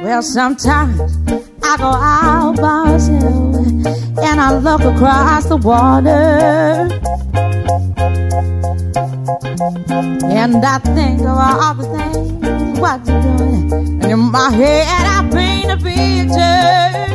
Well, sometimes I go out by myself and I look across the water, and I think of all the things what you're doing, and in my head I paint a picture.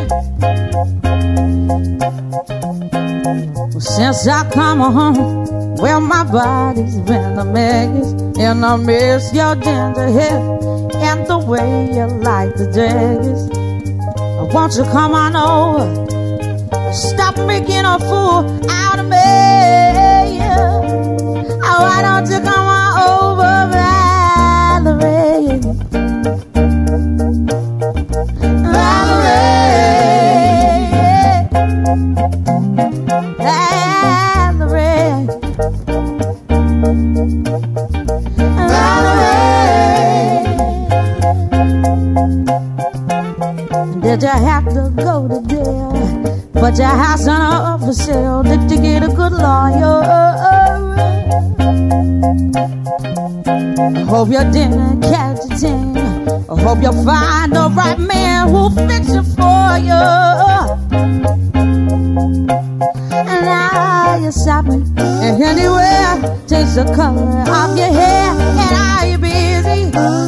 Well, since I come home, well, my body's been a mess, and I miss your ginger hair and the way you like the dress. Won't you come on over? Stop making a fool out of me. Why don't you come on over, Valerie? Valerie, Valerie, Valerie. Did you have to go to jail? But your house on up for sale. Did you get a good lawyer? I hope you didn't catch a thing. I hope you find the right man who'll fix it for you. And now you're shopping, and anywhere, change the color of your hair. And are you busy?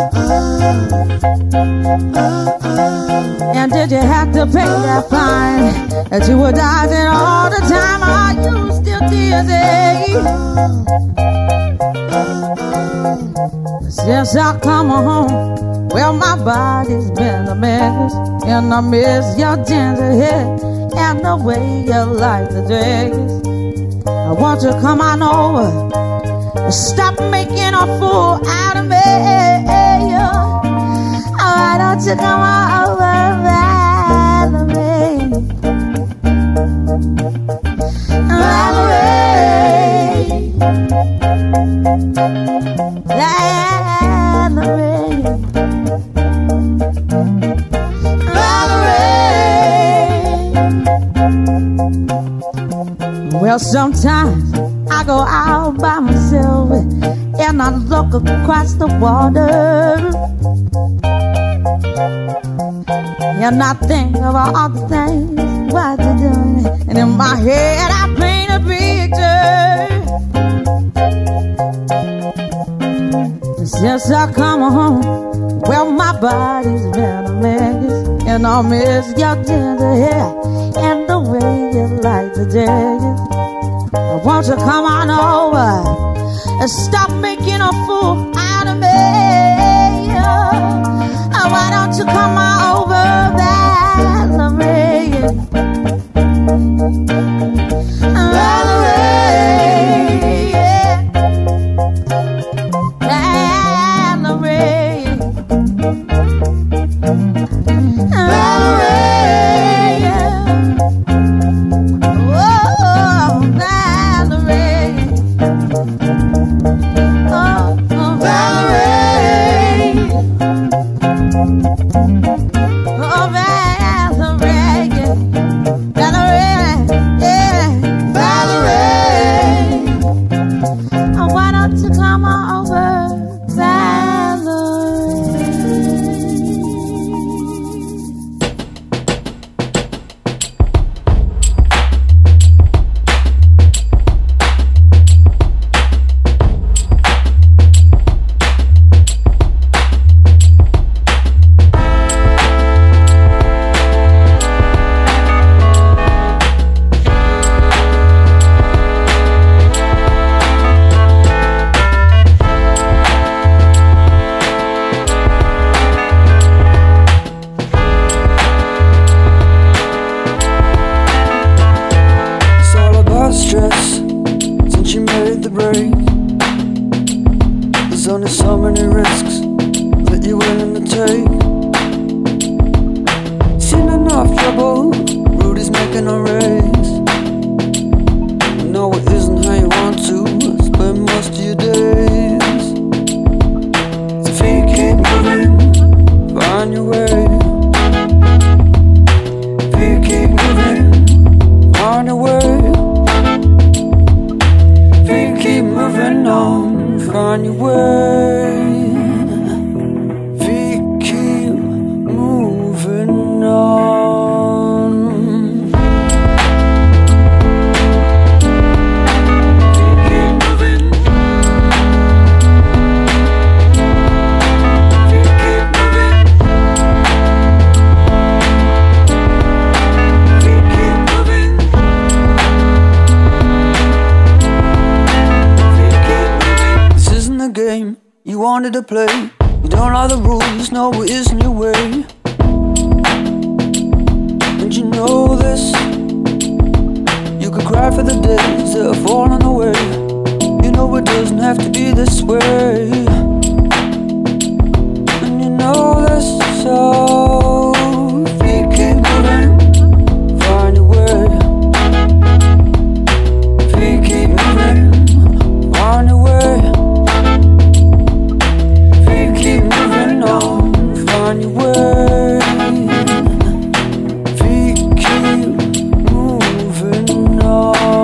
And did you have to pay that fine that you were dodging all the time? Are you still dizzy? Since I come home, well, my body's been a mess, and I miss your ginger hair and the way you like the dress. I want you to come on over and stop making a fool out of me. Why don't you come on over, Valerie? Valerie, Valerie, Valerie. Well, sometimes I go out by myself and I look across the water, and I think of all the things what you're doing, and in my head I paint a picture. Since I come home, well, my body's been a mess, and I miss your ginger hair and the way you like the dress. Won't you come on over and stop making a fool out of me? Why don't you come on over, Valerie? Valerie, Valerie, Valerie, oh, Valerie, oh, Valerie. Oh, Valerie, Valerie, yeah, Valerie. Oh, why don't you come on over, on your way. If you keep moving. wanted to play. You don't like the rules, no, it isn't your way. And you know this. You could cry for the days that are falling away. You know it doesn't have to be this way. And you know this, so if you keep moving, find your way. If you keep moving, find your way. If you keep moving on, find your way. If you keep moving on.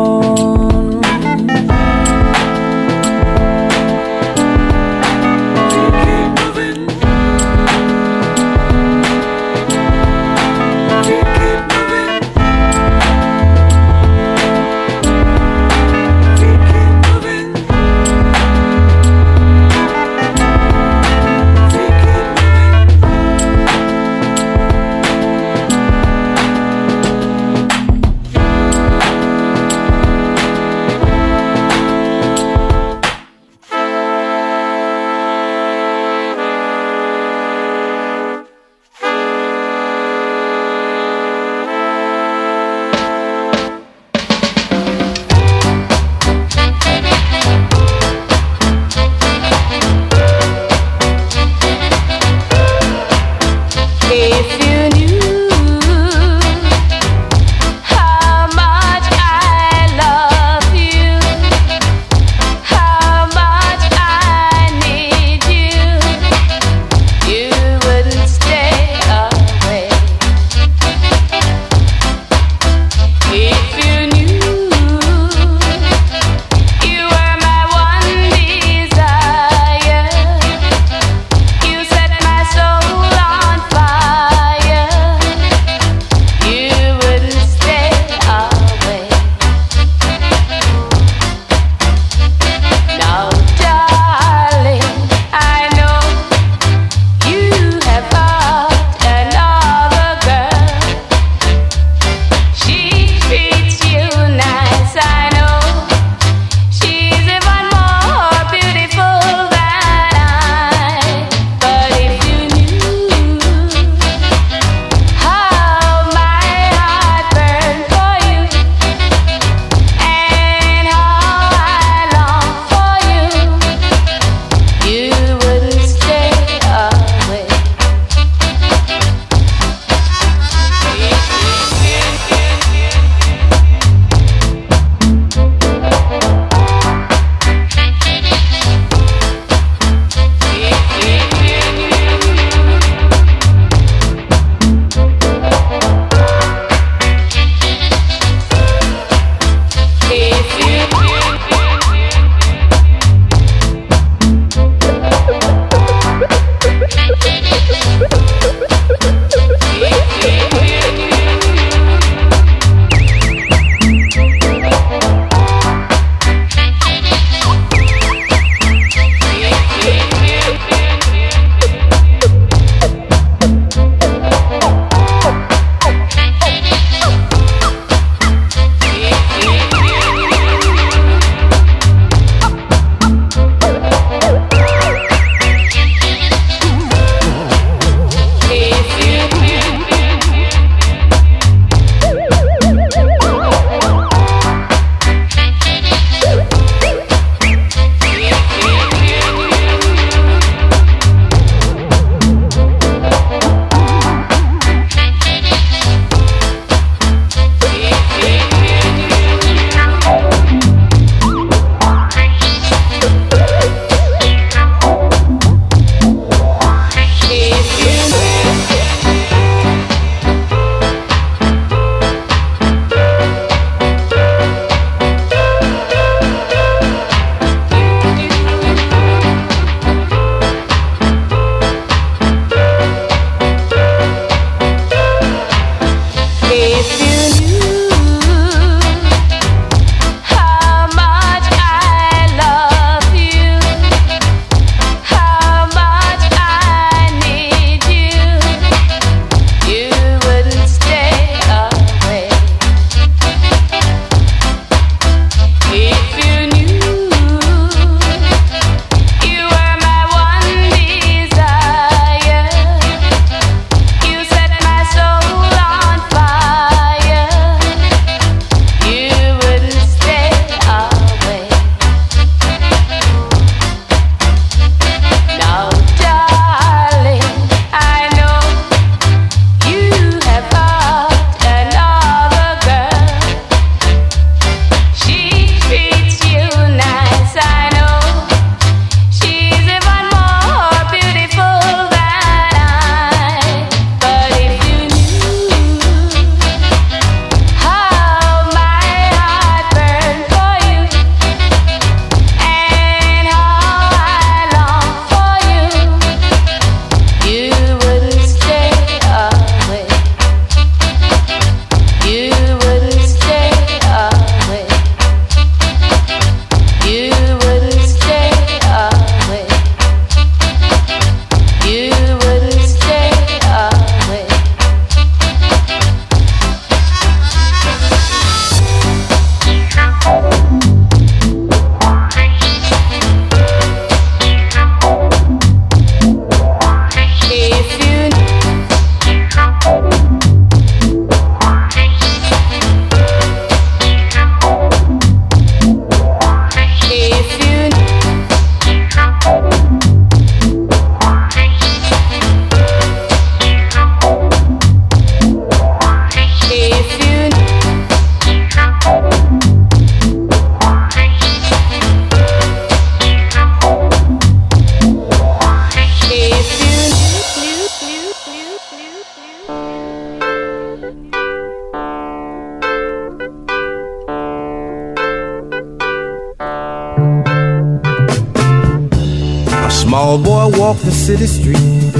walked the city street,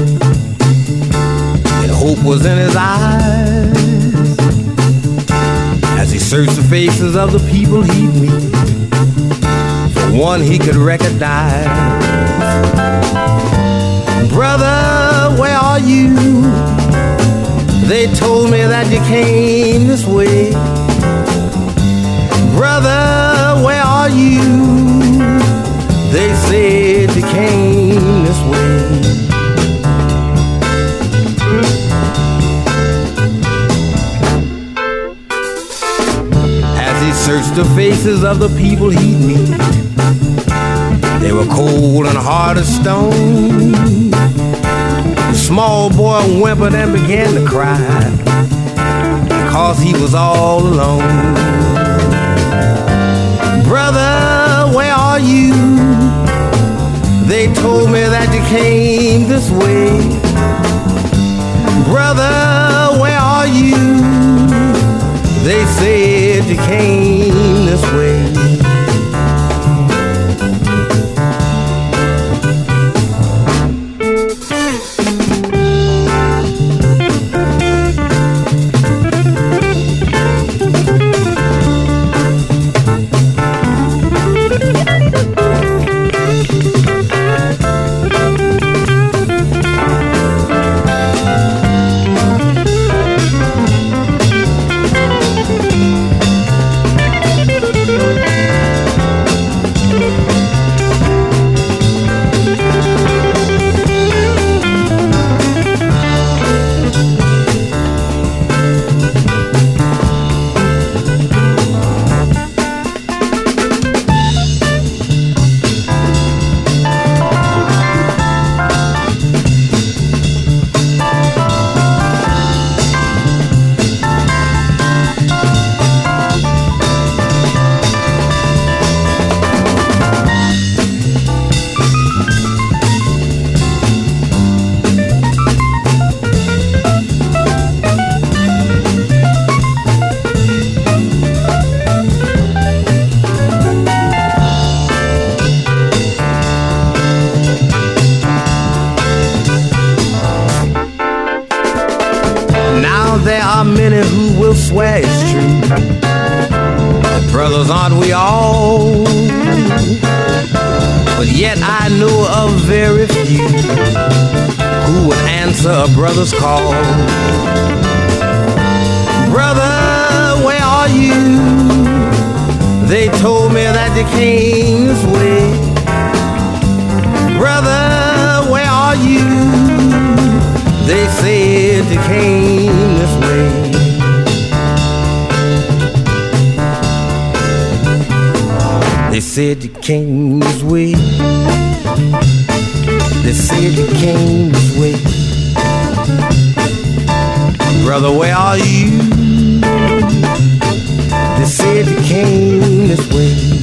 and hope was in his eyes as he searched the faces of the people he'd meet for one he could recognize. Brother, where are you? They told me that you came this way. Brother, where are you? They said you came this way. As he searched the faces of the people he'd meet, they were cold and hard as stone. The small boy whimpered and began to cry because he was all alone. Brother, where are you? They told me that you came this way. Brother, where are you? They said you came this way. There are many who will swear it's true. Brothers, aren't we all? But yet I know of very few who would answer a brother's call. Brother, where are you? They told me that you came this way. Brother, where are you? They said you came this way. They said you came this way. They said you came this way. Brother, where are you? They said you came this way.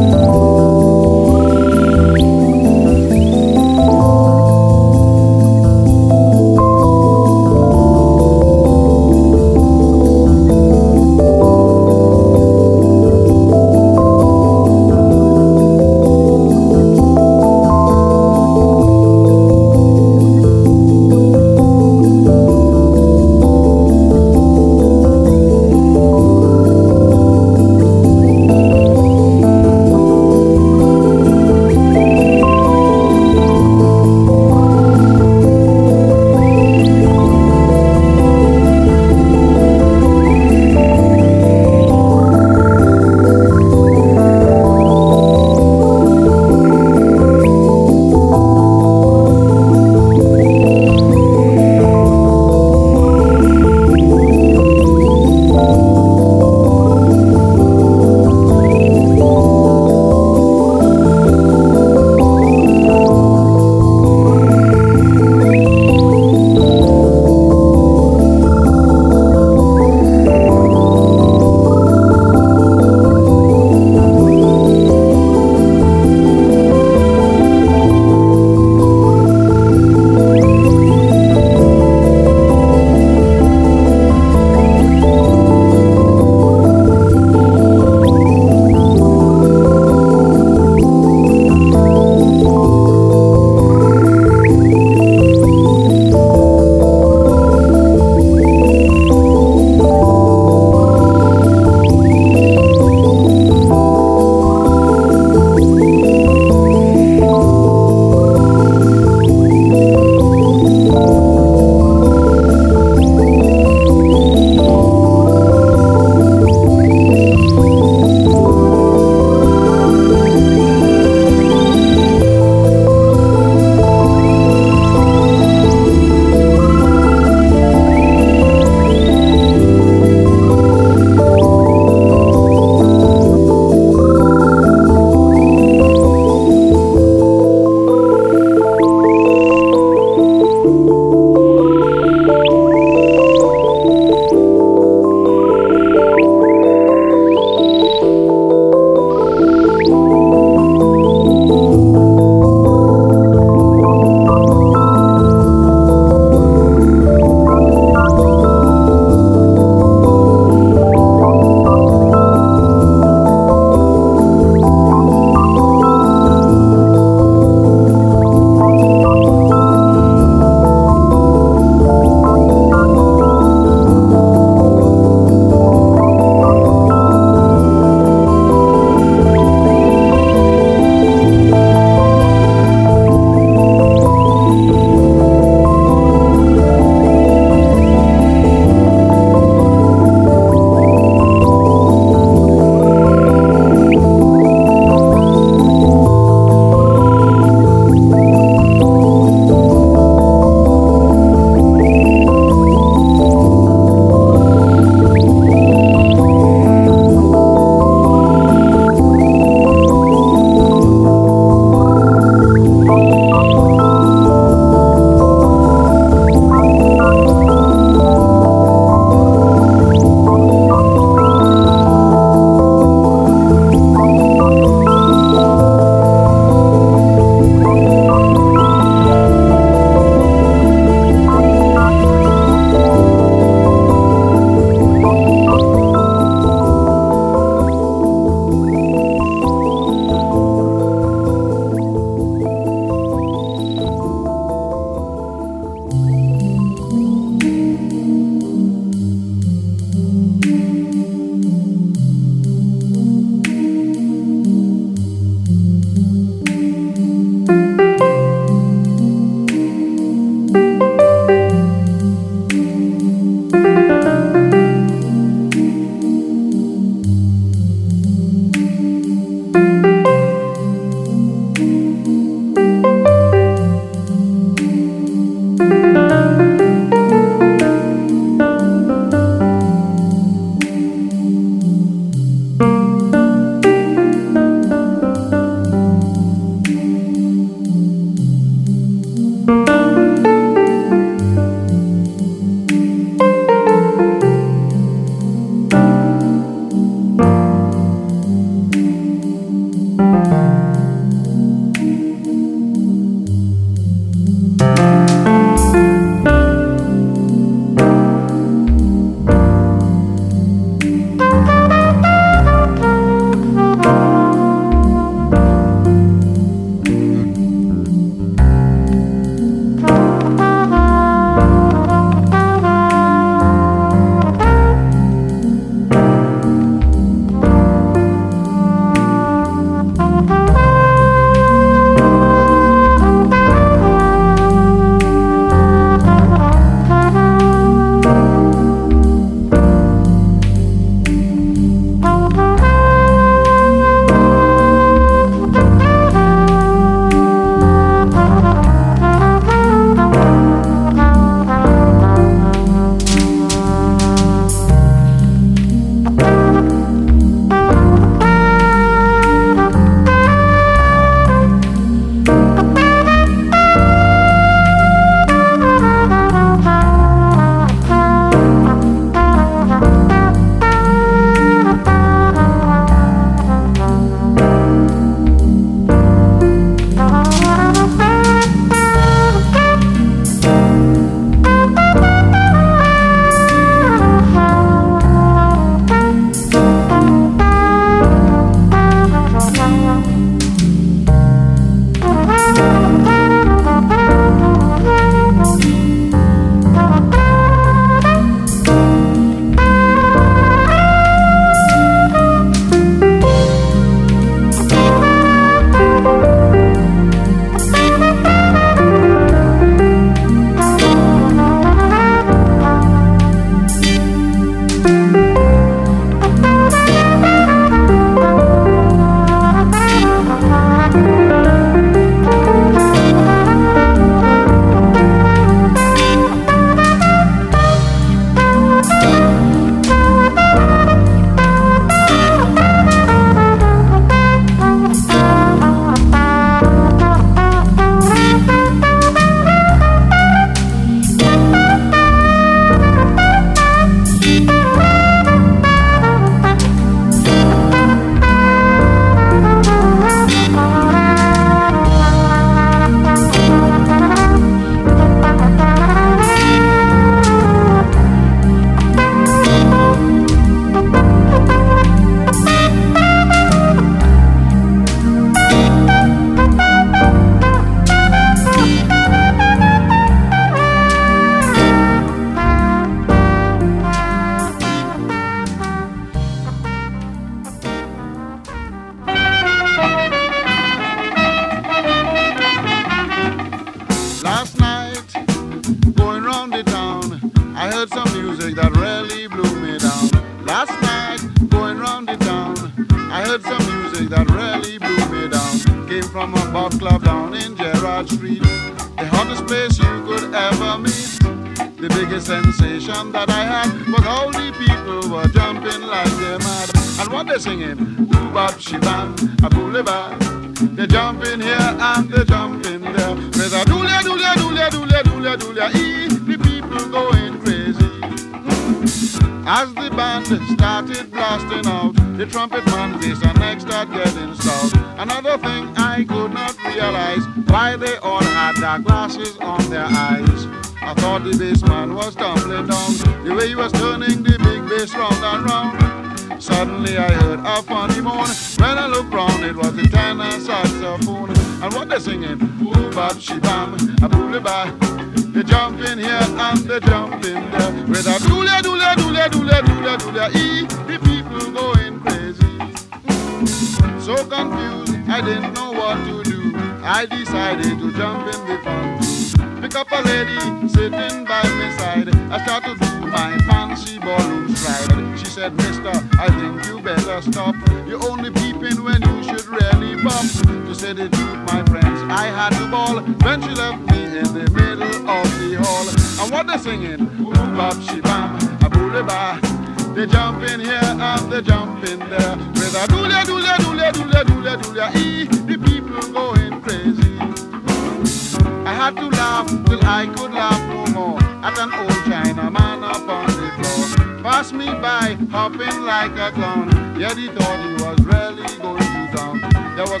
Hopping like a clown, yet he thought he was really going to town. There was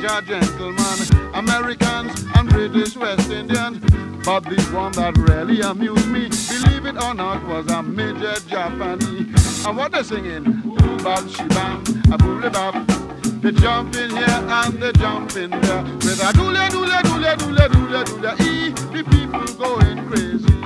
a gentleman, Americans and British West Indians. But the one that really amused me, believe it or not, was a major Japanese. And what they singing? Bam, shibam, a boole bap. They jump in here and they jump in there with a doole, doole, doole, doole, doole, doole, ee. The people going crazy.